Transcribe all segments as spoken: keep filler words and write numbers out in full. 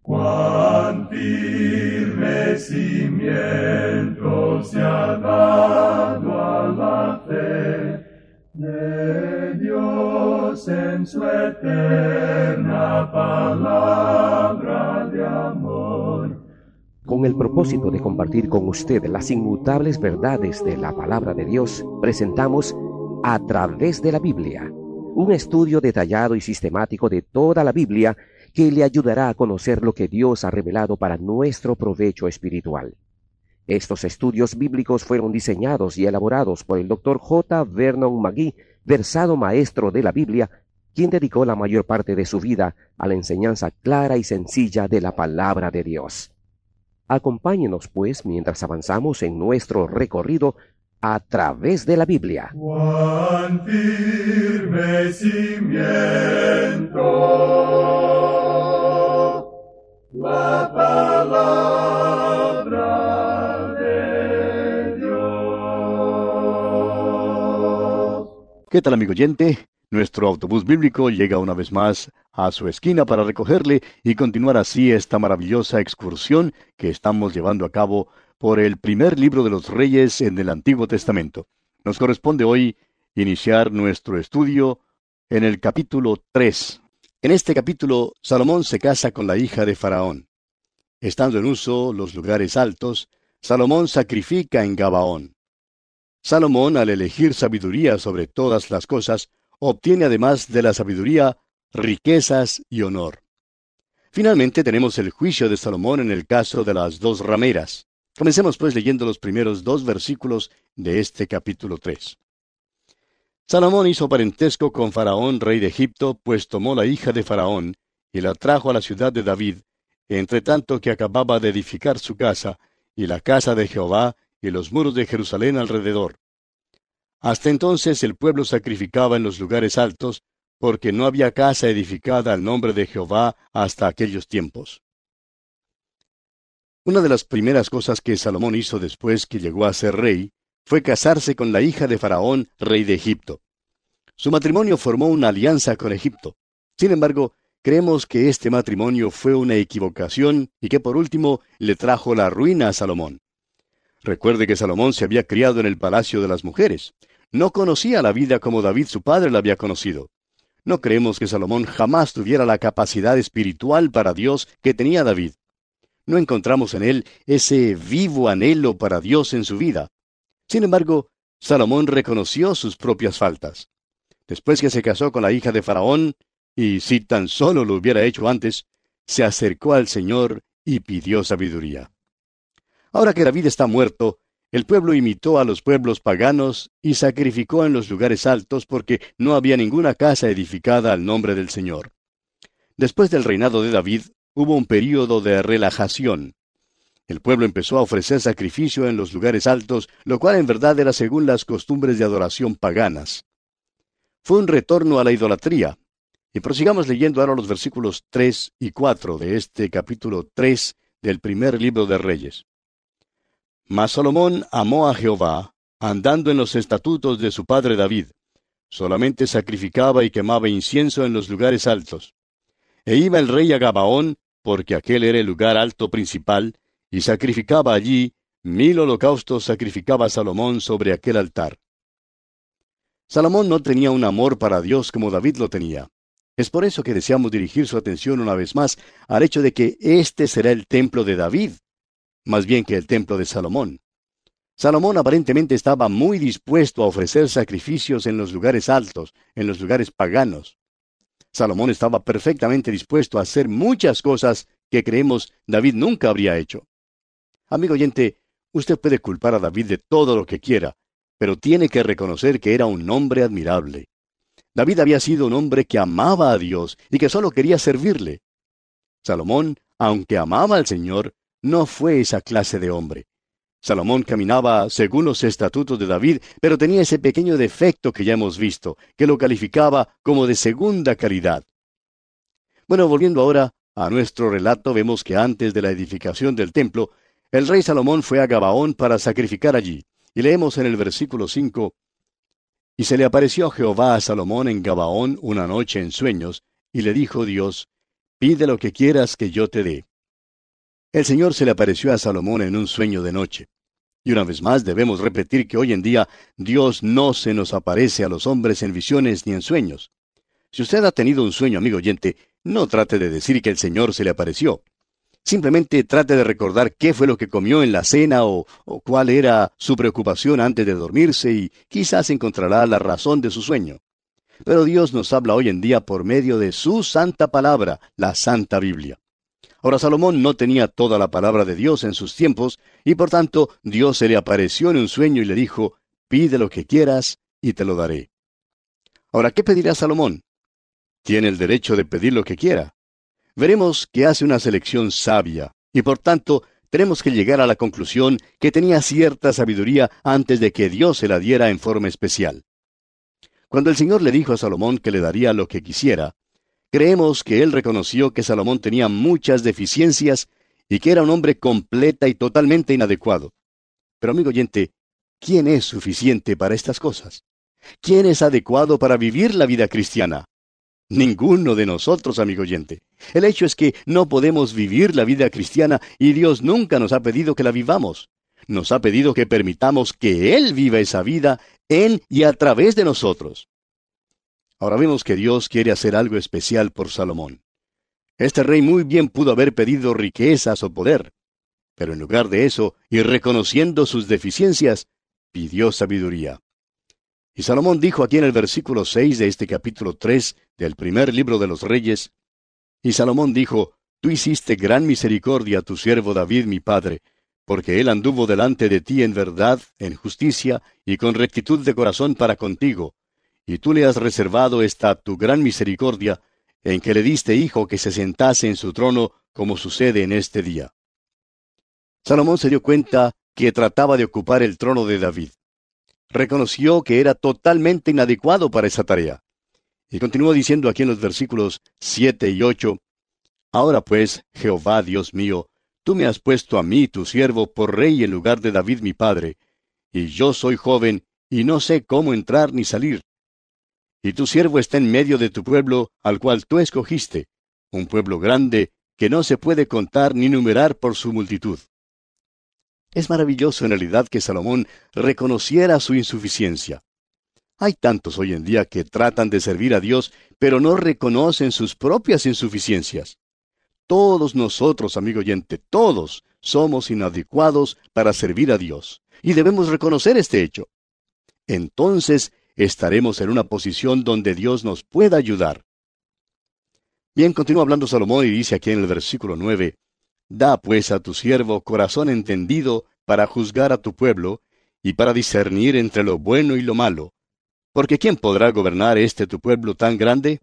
Cuán firme cimiento se ha dado a la fe de Dios en su eterna palabra de amor. Con el propósito de compartir con usted las inmutables verdades de la palabra de Dios, presentamos A Través de la Biblia, un estudio detallado y sistemático de toda la Biblia que le ayudará a conocer lo que Dios ha revelado para nuestro provecho espiritual. Estos estudios bíblicos fueron diseñados y elaborados por el doctor J. Vernon McGee, versado maestro de la Biblia, quien dedicó la mayor parte de su vida a la enseñanza clara y sencilla de la palabra de Dios. Acompáñenos, pues, mientras avanzamos en nuestro recorrido a través de la Biblia. Cuán firme cimiento la palabra de Dios. ¿Qué tal, amigo oyente? Nuestro autobús bíblico llega una vez más a su esquina para recogerle y continuar así esta maravillosa excursión que estamos llevando a cabo por el primer libro de los Reyes en el Antiguo Testamento. Nos corresponde hoy iniciar nuestro estudio en el capítulo tres. En este capítulo, Salomón se casa con la hija de Faraón. Estando en uso los lugares altos, Salomón sacrifica en Gabaón. Salomón, al elegir sabiduría sobre todas las cosas, obtiene además de la sabiduría riquezas y honor. Finalmente tenemos el juicio de Salomón en el caso de las dos rameras. Comencemos pues leyendo los primeros dos versículos de este capítulo tres. Salomón hizo parentesco con Faraón, rey de Egipto, pues tomó la hija de Faraón y la trajo a la ciudad de David, entre tanto que acababa de edificar su casa, y la casa de Jehová, y los muros de Jerusalén alrededor. Hasta entonces el pueblo sacrificaba en los lugares altos, porque no había casa edificada al nombre de Jehová hasta aquellos tiempos. Una de las primeras cosas que Salomón hizo después que llegó a ser rey, fue casarse con la hija de Faraón, rey de Egipto. Su matrimonio formó una alianza con Egipto. Sin embargo, creemos que este matrimonio fue una equivocación y que por último le trajo la ruina a Salomón. Recuerde que Salomón se había criado en el palacio de las mujeres. No conocía la vida como David su padre la había conocido. No creemos que Salomón jamás tuviera la capacidad espiritual para Dios que tenía David. No encontramos en él ese vivo anhelo para Dios en su vida. Sin embargo, Salomón reconoció sus propias faltas. Después que se casó con la hija de Faraón, y si tan solo lo hubiera hecho antes, se acercó al Señor y pidió sabiduría. Ahora que David está muerto, el pueblo imitó a los pueblos paganos y sacrificó en los lugares altos porque no había ninguna casa edificada al nombre del Señor. Después del reinado de David, hubo un período de relajación. El pueblo empezó a ofrecer sacrificio en los lugares altos, lo cual en verdad era según las costumbres de adoración paganas. Fue un retorno a la idolatría. Y prosigamos leyendo ahora los versículos tres y cuatro de este capítulo tres del primer libro de Reyes. Mas Salomón amó a Jehová, andando en los estatutos de su padre David. Solamente sacrificaba y quemaba incienso en los lugares altos. E iba el rey a Gabaón, porque aquel era el lugar alto principal, y sacrificaba allí, mil holocaustos sacrificaba Salomón sobre aquel altar. Salomón no tenía un amor para Dios como David lo tenía. Es por eso que deseamos dirigir su atención una vez más al hecho de que este será el templo de David, más bien que el templo de Salomón. Salomón aparentemente estaba muy dispuesto a ofrecer sacrificios en los lugares altos, en los lugares paganos. Salomón estaba perfectamente dispuesto a hacer muchas cosas que creemos David nunca habría hecho. Amigo oyente, usted puede culpar a David de todo lo que quiera, pero tiene que reconocer que era un hombre admirable. David había sido un hombre que amaba a Dios y que solo quería servirle. Salomón, aunque amaba al Señor, no fue esa clase de hombre. Salomón caminaba según los estatutos de David, pero tenía ese pequeño defecto que ya hemos visto, que lo calificaba como de segunda calidad. Bueno, volviendo ahora a nuestro relato, vemos que antes de la edificación del templo, el rey Salomón fue a Gabaón para sacrificar allí. Y leemos en el versículo cinco, Y se le apareció Jehová a Salomón en Gabaón una noche en sueños, y le dijo Dios, Pide lo que quieras que yo te dé. El Señor se le apareció a Salomón en un sueño de noche. Y una vez más debemos repetir que hoy en día Dios no se nos aparece a los hombres en visiones ni en sueños. Si usted ha tenido un sueño, amigo oyente, no trate de decir que el Señor se le apareció. Simplemente trate de recordar qué fue lo que comió en la cena o, o cuál era su preocupación antes de dormirse y quizás encontrará la razón de su sueño. Pero Dios nos habla hoy en día por medio de su santa palabra, la Santa Biblia. Ahora Salomón no tenía toda la palabra de Dios en sus tiempos y por tanto Dios se le apareció en un sueño y le dijo, pide lo que quieras y te lo daré. Ahora, ¿qué pedirá Salomón? Tiene el derecho de pedir lo que quiera. Veremos que hace una selección sabia, y por tanto tenemos que llegar a la conclusión que tenía cierta sabiduría antes de que Dios se la diera en forma especial. Cuando el Señor le dijo a Salomón que le daría lo que quisiera, creemos que él reconoció que Salomón tenía muchas deficiencias y que era un hombre completa y totalmente inadecuado. Pero amigo oyente, ¿quién es suficiente para estas cosas? ¿Quién es adecuado para vivir la vida cristiana? Ninguno de nosotros, amigo oyente. El hecho es que no podemos vivir la vida cristiana y Dios nunca nos ha pedido que la vivamos. Nos ha pedido que permitamos que Él viva esa vida en y a través de nosotros. Ahora vemos que Dios quiere hacer algo especial por Salomón. Este rey muy bien pudo haber pedido riquezas o poder, pero en lugar de eso, y reconociendo sus deficiencias, pidió sabiduría. Y Salomón dijo aquí en el versículo seis de este capítulo tres del primer libro de los Reyes, y Salomón dijo, Tú hiciste gran misericordia a tu siervo David mi padre, porque él anduvo delante de ti en verdad, en justicia, y con rectitud de corazón para contigo, y tú le has reservado esta tu gran misericordia, en que le diste hijo que se sentase en su trono, como sucede en este día. Salomón se dio cuenta que trataba de ocupar el trono de David. Reconoció que era totalmente inadecuado para esa tarea. Y continuó diciendo aquí en los versículos siete y ocho, Ahora pues, Jehová Dios mío, tú me has puesto a mí, tu siervo, por rey en lugar de David mi padre, y yo soy joven, y no sé cómo entrar ni salir. Y tu siervo está en medio de tu pueblo, al cual tú escogiste, un pueblo grande, que no se puede contar ni numerar por su multitud. Es maravilloso en realidad que Salomón reconociera su insuficiencia. Hay tantos hoy en día que tratan de servir a Dios, pero no reconocen sus propias insuficiencias. Todos nosotros, amigo oyente, todos somos inadecuados para servir a Dios, y debemos reconocer este hecho. Entonces estaremos en una posición donde Dios nos pueda ayudar. Bien, continúa hablando Salomón y dice aquí en el versículo nueve, Da pues a tu siervo corazón entendido para juzgar a tu pueblo, y para discernir entre lo bueno y lo malo. Porque ¿quién podrá gobernar este tu pueblo tan grande?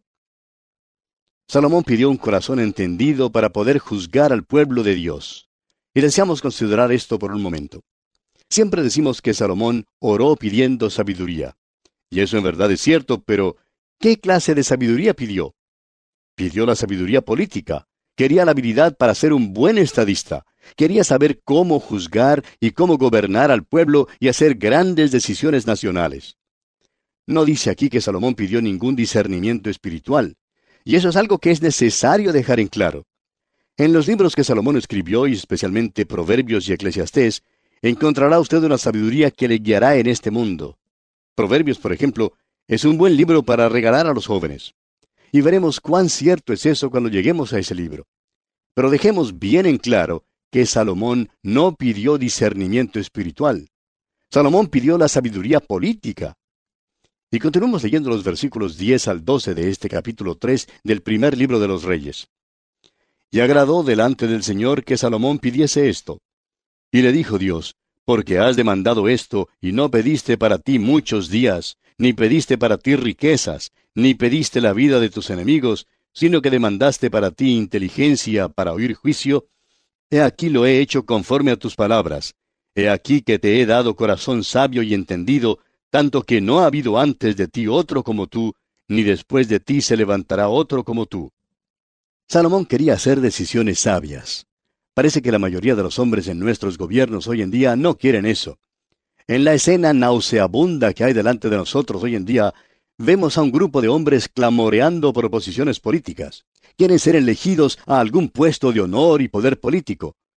Salomón pidió un corazón entendido para poder juzgar al pueblo de Dios. Y deseamos considerar esto por un momento. Siempre decimos que Salomón oró pidiendo sabiduría. Y eso en verdad es cierto, pero ¿qué clase de sabiduría pidió? Pidió la sabiduría política. Quería la habilidad para ser un buen estadista. Quería saber cómo juzgar y cómo gobernar al pueblo y hacer grandes decisiones nacionales. No dice aquí que Salomón pidió ningún discernimiento espiritual. Y eso es algo que es necesario dejar en claro. En los libros que Salomón escribió, y especialmente Proverbios y Eclesiastés, encontrará usted una sabiduría que le guiará en este mundo. Proverbios, por ejemplo, es un buen libro para regalar a los jóvenes. Y veremos cuán cierto es eso cuando lleguemos a ese libro. Pero dejemos bien en claro que Salomón no pidió discernimiento espiritual. Salomón pidió la sabiduría política. Y continuamos leyendo los versículos diez al doce de este capítulo tres del primer libro de los Reyes. Y agradó delante del Señor que Salomón pidiese esto. Y le dijo Dios, porque has demandado esto, y no pediste para ti muchos días, ni pediste para ti riquezas, ni pediste la vida de tus enemigos, sino que demandaste para ti inteligencia para oír juicio, he aquí lo he hecho conforme a tus palabras. He aquí que te he dado corazón sabio y entendido, tanto que no ha habido antes de ti otro como tú, ni después de ti se levantará otro como tú. Salomón quería hacer decisiones sabias. Parece que la mayoría de los hombres en nuestros gobiernos hoy en día no quieren eso. En la escena nauseabunda que hay delante de nosotros hoy en día, vemos a un grupo de hombres clamoreando por posiciones políticas. Quieren ser elegidos a algún puesto de honor y poder político.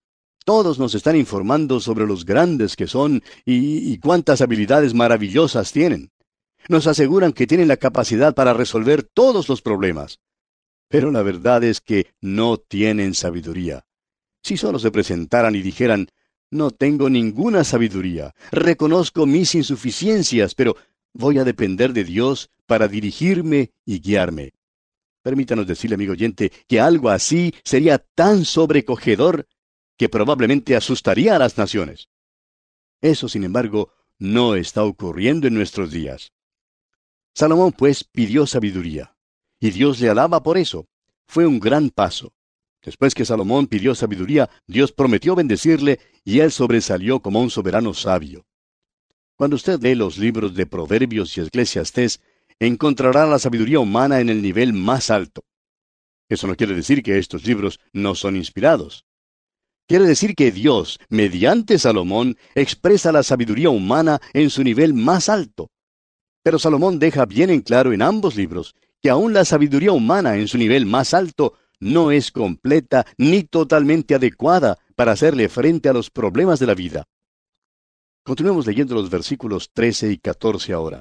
Todos nos están informando sobre los grandes que son y, y cuántas habilidades maravillosas tienen. Nos aseguran que tienen la capacidad para resolver todos los problemas. Pero la verdad es que no tienen sabiduría. Si solo se presentaran y dijeran, no tengo ninguna sabiduría, reconozco mis insuficiencias, pero voy a depender de Dios para dirigirme y guiarme. Permítanos decirle, amigo oyente, que algo así sería tan sobrecogedor que probablemente asustaría a las naciones. Eso, sin embargo, no está ocurriendo en nuestros días. Salomón, pues, pidió sabiduría, y Dios le alaba por eso. Fue un gran paso. Después que Salomón pidió sabiduría, Dios prometió bendecirle, y él sobresalió como un soberano sabio. Cuando usted lee los libros de Proverbios y Eclesiastés, encontrará la sabiduría humana en el nivel más alto. Eso no quiere decir que estos libros no son inspirados. Quiere decir que Dios, mediante Salomón, expresa la sabiduría humana en su nivel más alto. Pero Salomón deja bien en claro en ambos libros que aún la sabiduría humana en su nivel más alto no es completa ni totalmente adecuada para hacerle frente a los problemas de la vida. Continuemos leyendo los versículos trece y catorce ahora.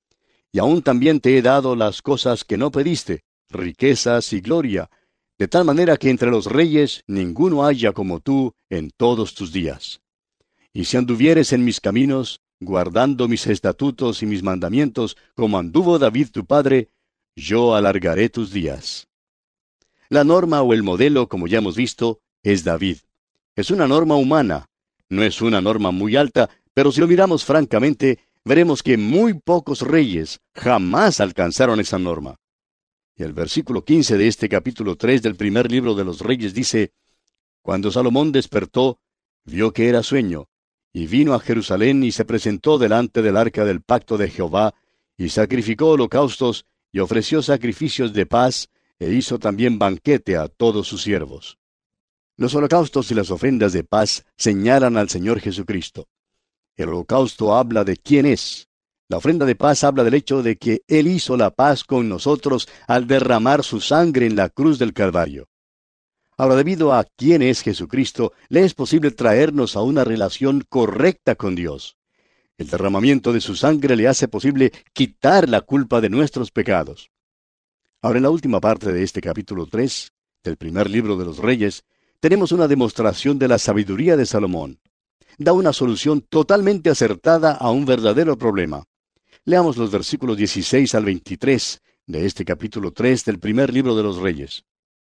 Y aún también te he dado las cosas que no pediste, riquezas y gloria, de tal manera que entre los reyes ninguno haya como tú en todos tus días. Y si anduvieres en mis caminos, guardando mis estatutos y mis mandamientos, como anduvo David tu padre, yo alargaré tus días. La norma o el modelo, como ya hemos visto, es David. Es una norma humana. No es una norma muy alta, pero si lo miramos francamente, veremos que muy pocos reyes jamás alcanzaron esa norma. Y el versículo quince de este capítulo tres del primer libro de los Reyes dice, Cuando Salomón despertó, vio que era sueño, y vino a Jerusalén y se presentó delante del arca del pacto de Jehová, y sacrificó holocaustos, y ofreció sacrificios de paz, e hizo también banquete a todos sus siervos. Los holocaustos y las ofrendas de paz señalan al Señor Jesucristo. El holocausto habla de quién es. La ofrenda de paz habla del hecho de que Él hizo la paz con nosotros al derramar su sangre en la cruz del Calvario. Ahora, debido a quién es Jesucristo, le es posible traernos a una relación correcta con Dios. El derramamiento de su sangre le hace posible quitar la culpa de nuestros pecados. Ahora, en la última parte de este capítulo tres, del primer libro de los Reyes, tenemos una demostración de la sabiduría de Salomón. Da una solución totalmente acertada a un verdadero problema. Leamos los versículos dieciséis al veintitrés de este capítulo tres del primer libro de los Reyes.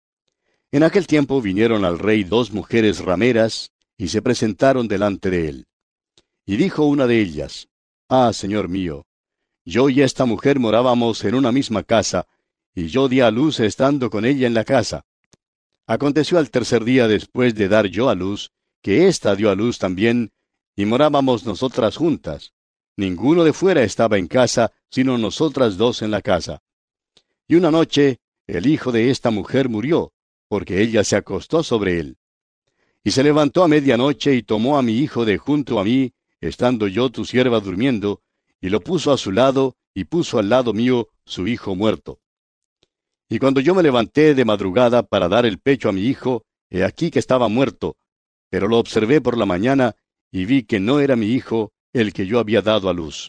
En aquel tiempo vinieron al rey dos mujeres rameras, y se presentaron delante de él. Y dijo una de ellas, Ah, señor mío, yo y esta mujer morábamos en una misma casa, y yo di a luz estando con ella en la casa. Aconteció al tercer día después de dar yo a luz, que ésta dio a luz también, y morábamos nosotras juntas. Ninguno de fuera estaba en casa, sino nosotras dos en la casa. Y una noche, el hijo de esta mujer murió, porque ella se acostó sobre él. Y se levantó a medianoche y tomó a mi hijo de junto a mí, estando yo tu sierva durmiendo, y lo puso a su lado, y puso al lado mío su hijo muerto. Y cuando yo me levanté de madrugada para dar el pecho a mi hijo, he aquí que estaba muerto, pero lo observé por la mañana, y vi que no era mi hijo el que yo había dado a luz.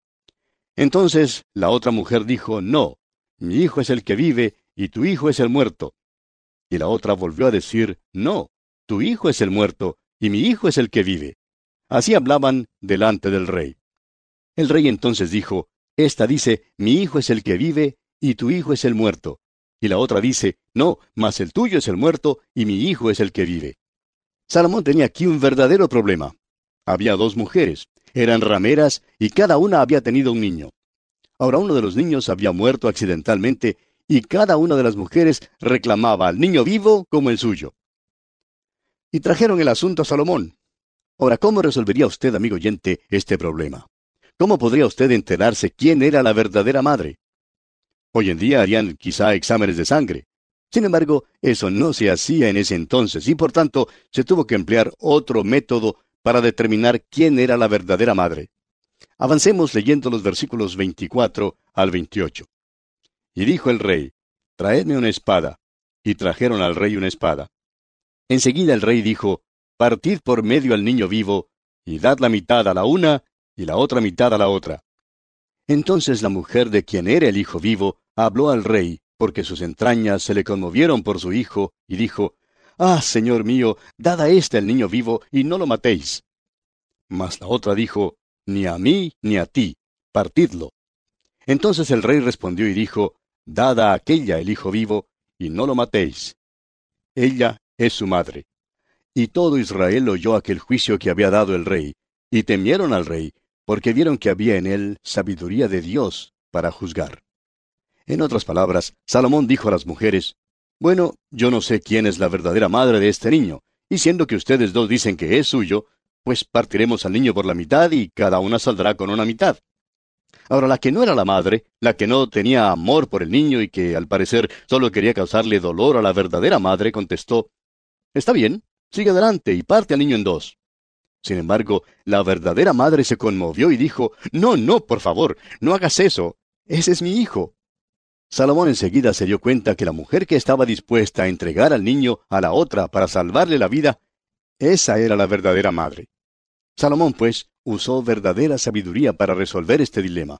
Entonces la otra mujer dijo, No, mi hijo es el que vive, y tu hijo es el muerto. Y la otra volvió a decir, No, tu hijo es el muerto, y mi hijo es el que vive. Así hablaban delante del rey. El rey entonces dijo, Esta dice, mi hijo es el que vive, y tu hijo es el muerto. Y la otra dice, No, mas el tuyo es el muerto, y mi hijo es el que vive. Salomón tenía aquí un verdadero problema. Había dos mujeres, eran rameras, y cada una había tenido un niño. Ahora uno de los niños había muerto accidentalmente, y cada una de las mujeres reclamaba al niño vivo como el suyo. Y trajeron el asunto a Salomón. Ahora, ¿cómo resolvería usted, amigo oyente, este problema? ¿Cómo podría usted enterarse quién era la verdadera madre? Hoy en día harían quizá exámenes de sangre. Sin embargo, eso no se hacía en ese entonces, y por tanto se tuvo que emplear otro método para determinar quién era la verdadera madre. Avancemos leyendo los versículos veinticuatro al veintiocho. Y dijo el rey, Traedme una espada. Y trajeron al rey una espada. Enseguida el rey dijo, partid por medio al niño vivo, y dad la mitad a la una, y la otra mitad a la otra. Entonces la mujer de quien era el hijo vivo habló al rey, porque sus entrañas se le conmovieron por su hijo, y dijo, Ah, señor mío, dad a éste el niño vivo, y no lo matéis. Mas la otra dijo, Ni a mí, ni a ti, partidlo. Entonces el rey respondió y dijo, Dad a aquella el hijo vivo, y no lo matéis. Ella es su madre. Y todo Israel oyó aquel juicio que había dado el rey, y temieron al rey, porque vieron que había en él sabiduría de Dios para juzgar. En otras palabras, Salomón dijo a las mujeres, Bueno, yo no sé quién es la verdadera madre de este niño, y siendo que ustedes dos dicen que es suyo, pues partiremos al niño por la mitad y cada una saldrá con una mitad. Ahora, la que no era la madre, la que no tenía amor por el niño y que al parecer solo quería causarle dolor a la verdadera madre, contestó, Está bien, sigue adelante y parte al niño en dos. Sin embargo, la verdadera madre se conmovió y dijo, No, no, por favor, no hagas eso. Ese es mi hijo. Salomón enseguida se dio cuenta que la mujer que estaba dispuesta a entregar al niño a la otra para salvarle la vida, esa era la verdadera madre. Salomón, pues, usó verdadera sabiduría para resolver este dilema.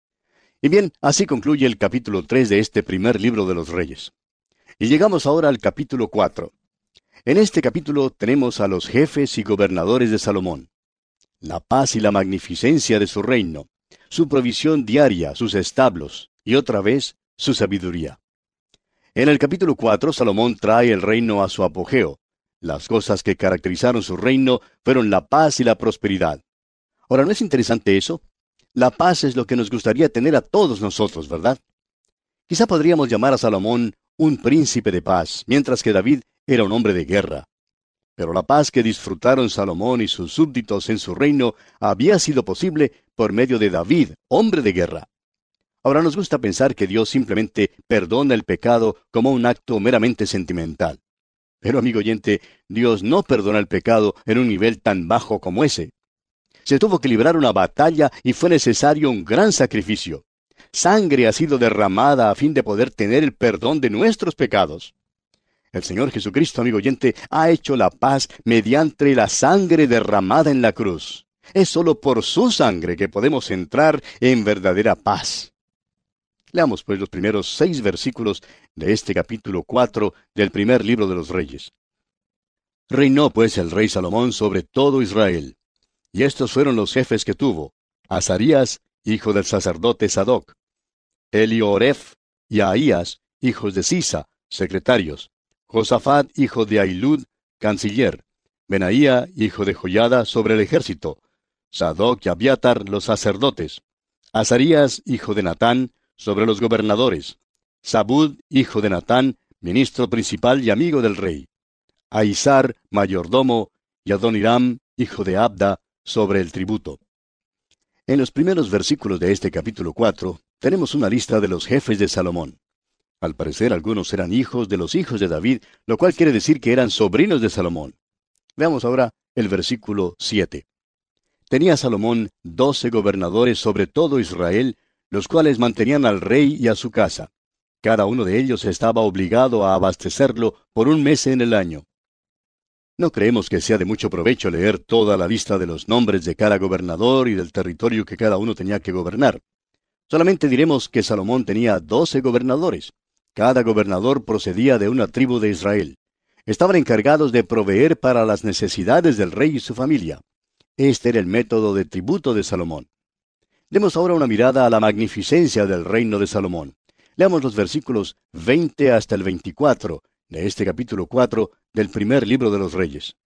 Y bien, así concluye el capítulo tres de este primer libro de los Reyes. Y llegamos ahora al capítulo cuatro. En este capítulo tenemos a los jefes y gobernadores de Salomón, la paz y la magnificencia de su reino, su provisión diaria, sus establos, y otra vez, su sabiduría. En el capítulo cuatro, Salomón trae el reino a su apogeo. Las cosas que caracterizaron su reino fueron la paz y la prosperidad. Ahora, ¿no es interesante eso? La paz es lo que nos gustaría tener a todos nosotros, ¿verdad? Quizá podríamos llamar a Salomón un príncipe de paz, mientras que David era un hombre de guerra. Pero la paz que disfrutaron Salomón y sus súbditos en su reino había sido posible por medio de David, hombre de guerra. Ahora nos gusta pensar que Dios simplemente perdona el pecado como un acto meramente sentimental. Pero, amigo oyente, Dios no perdona el pecado en un nivel tan bajo como ese. Se tuvo que librar una batalla y fue necesario un gran sacrificio. Sangre ha sido derramada a fin de poder tener el perdón de nuestros pecados. El Señor Jesucristo, amigo oyente, ha hecho la paz mediante la sangre derramada en la cruz. Es solo por su sangre que podemos entrar en verdadera paz. Leamos pues los primeros seis versículos de este capítulo cuatro del primer libro de los Reyes. Reinó pues el rey Salomón sobre todo Israel. Y estos fueron los jefes que tuvo: Azarías, hijo del sacerdote Sadoc; Elioref y Ahías, hijos de Sisa, secretarios; Josafat, hijo de Ahilud, canciller; Benaía, hijo de Joiada, sobre el ejército; Sadoc y Abiatar, los sacerdotes; Azarías, hijo de Natán, sobre los gobernadores; Zabud, hijo de Natán, ministro principal y amigo del rey; Aizar, mayordomo, y Adoniram, hijo de Abda, sobre el tributo. En los primeros versículos de este capítulo cuatro, tenemos una lista de los jefes de Salomón. Al parecer, algunos eran hijos de los hijos de David, lo cual quiere decir que eran sobrinos de Salomón. Veamos ahora el versículo siete. Tenía Salomón doce gobernadores sobre todo Israel, los cuales mantenían al rey y a su casa. Cada uno de ellos estaba obligado a abastecerlo por un mes en el año. No creemos que sea de mucho provecho leer toda la lista de los nombres de cada gobernador y del territorio que cada uno tenía que gobernar. Solamente diremos que Salomón tenía doce gobernadores. Cada gobernador procedía de una tribu de Israel. Estaban encargados de proveer para las necesidades del rey y su familia. Este era el método de tributo de Salomón. Demos ahora una mirada a la magnificencia del reino de Salomón. Leamos los versículos veinte hasta el veinticuatro de este capítulo cuatro del primer libro de los Reyes.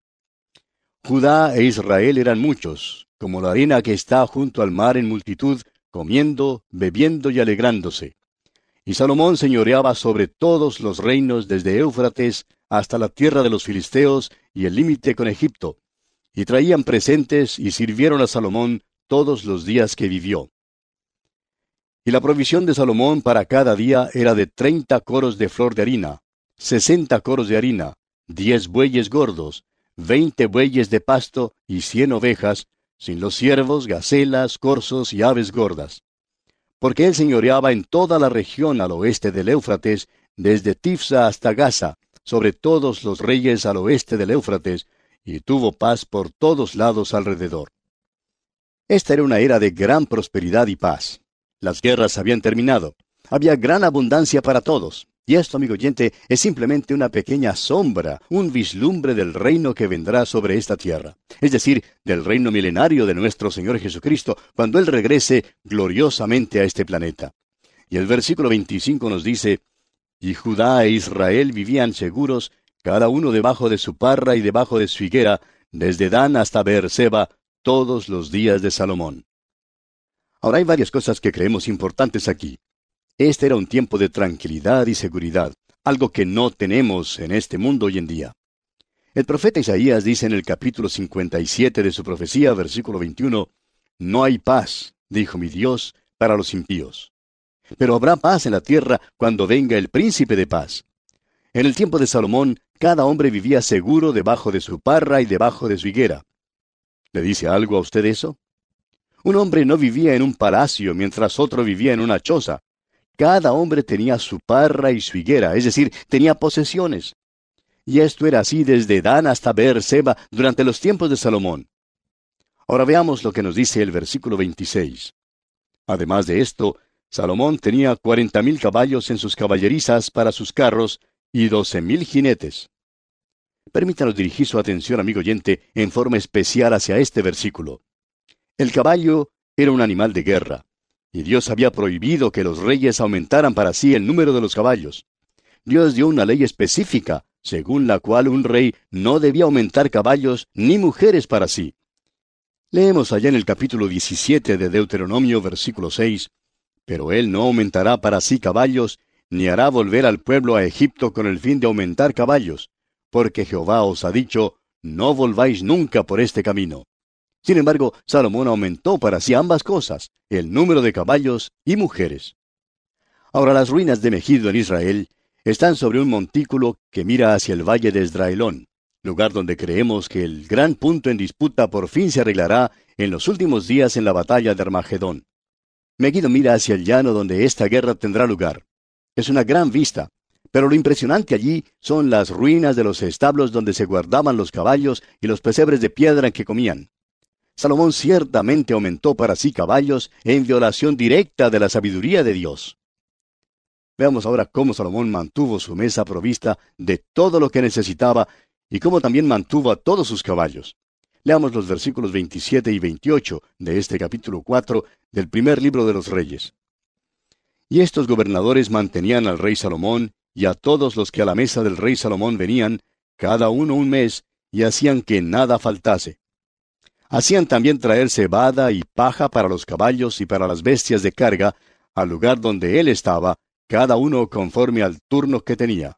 Judá e Israel eran muchos, como la arena que está junto al mar en multitud, comiendo, bebiendo y alegrándose. Y Salomón señoreaba sobre todos los reinos desde Éufrates hasta la tierra de los filisteos y el límite con Egipto. Y traían presentes y sirvieron a Salomón todos los días que vivió. Y la provisión de Salomón para cada día era de treinta coros de flor de harina, sesenta coros de harina, diez bueyes gordos, veinte bueyes de pasto y cien ovejas, sin los ciervos, gacelas, corzos y aves gordas. Porque él señoreaba en toda la región al oeste del Éufrates, desde Tifsa hasta Gaza, sobre todos los reyes al oeste del Éufrates, y tuvo paz por todos lados alrededor. Esta era una era de gran prosperidad y paz. Las guerras habían terminado. Había gran abundancia para todos. Y esto, amigo oyente, es simplemente una pequeña sombra, un vislumbre del reino que vendrá sobre esta tierra. Es decir, del reino milenario de nuestro Señor Jesucristo, cuando Él regrese gloriosamente a este planeta. Y el versículo veinticinco nos dice, «Y Judá e Israel vivían seguros, cada uno debajo de su parra y debajo de su higuera, desde Dan hasta Beerseba, todos los días de Salomón». Ahora hay varias cosas que creemos importantes aquí. Este era un tiempo de tranquilidad y seguridad, algo que no tenemos en este mundo hoy en día. El profeta Isaías dice en el capítulo cincuenta y siete de su profecía, versículo veintiuno, «No hay paz, dijo mi Dios, para los impíos. Pero habrá paz en la tierra cuando venga el príncipe de paz». En el tiempo de Salomón, cada hombre vivía seguro debajo de su parra y debajo de su higuera. ¿Le dice algo a usted eso? Un hombre no vivía en un palacio mientras otro vivía en una choza. Cada hombre tenía su parra y su higuera, es decir, tenía posesiones. Y esto era así desde Dan hasta Beerseba durante los tiempos de Salomón. Ahora veamos lo que nos dice el versículo veintiséis. Además de esto, Salomón tenía cuarenta mil caballos en sus caballerizas para sus carros y doce mil jinetes. Permítanos dirigir su atención, amigo oyente, en forma especial hacia este versículo. El caballo era un animal de guerra. Y Dios había prohibido que los reyes aumentaran para sí el número de los caballos. Dios dio una ley específica, según la cual un rey no debía aumentar caballos ni mujeres para sí. Leemos allá en el capítulo diecisiete de Deuteronomio, versículo seis, «Pero él no aumentará para sí caballos, ni hará volver al pueblo a Egipto con el fin de aumentar caballos, porque Jehová os ha dicho, no volváis nunca por este camino». Sin embargo, Salomón aumentó para sí ambas cosas, el número de caballos y mujeres. Ahora, las ruinas de Megido en Israel están sobre un montículo que mira hacia el valle de Esdraelón, lugar donde creemos que el gran punto en disputa por fin se arreglará en los últimos días en la batalla de Armagedón. Megido mira hacia el llano donde esta guerra tendrá lugar. Es una gran vista, pero lo impresionante allí son las ruinas de los establos donde se guardaban los caballos y los pesebres de piedra en que comían. Salomón ciertamente aumentó para sí caballos en violación directa de la sabiduría de Dios. Veamos ahora cómo Salomón mantuvo su mesa provista de todo lo que necesitaba y cómo también mantuvo a todos sus caballos. Leamos los versículos veintisiete y veintiocho de este capítulo cuatro del primer libro de los Reyes. «Y estos gobernadores mantenían al rey Salomón y a todos los que a la mesa del rey Salomón venían, cada uno un mes, y hacían que nada faltase. Hacían también traer cebada y paja para los caballos y para las bestias de carga, al lugar donde él estaba, cada uno conforme al turno que tenía».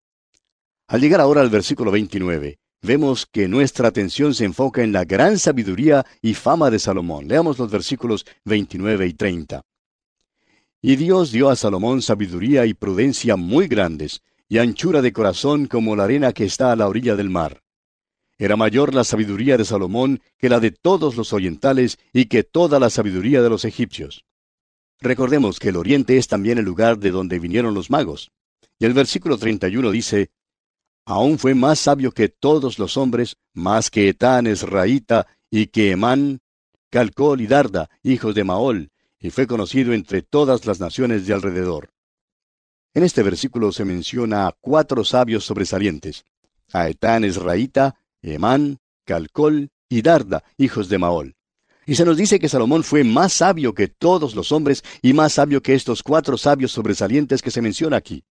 Al llegar ahora al versículo veintinueve, vemos que nuestra atención se enfoca en la gran sabiduría y fama de Salomón. Leamos los versículos veintinueve y treinta. «Y Dios dio a Salomón sabiduría y prudencia muy grandes, y anchura de corazón como la arena que está a la orilla del mar. Era mayor la sabiduría de Salomón que la de todos los orientales y que toda la sabiduría de los egipcios». Recordemos que el oriente es también el lugar de donde vinieron los magos. Y el versículo treinta y uno dice, «Aún fue más sabio que todos los hombres, más que Etán Esraíta, y que Emán, Calcol y Darda, hijos de Maol, y fue conocido entre todas las naciones de alrededor». En este versículo se menciona a cuatro sabios sobresalientes: a Etán Esraíta, Emán, Calcol y Darda, hijos de Maol. Y se nos dice que Salomón fue más sabio que todos los hombres y más sabio que estos cuatro sabios sobresalientes que se menciona aquí.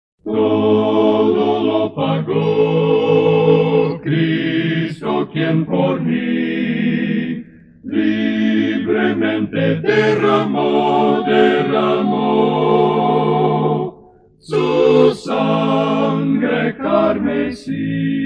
Todo lo pagó Cristo, quien por mí libremente derramó, derramó su sangre carmesí.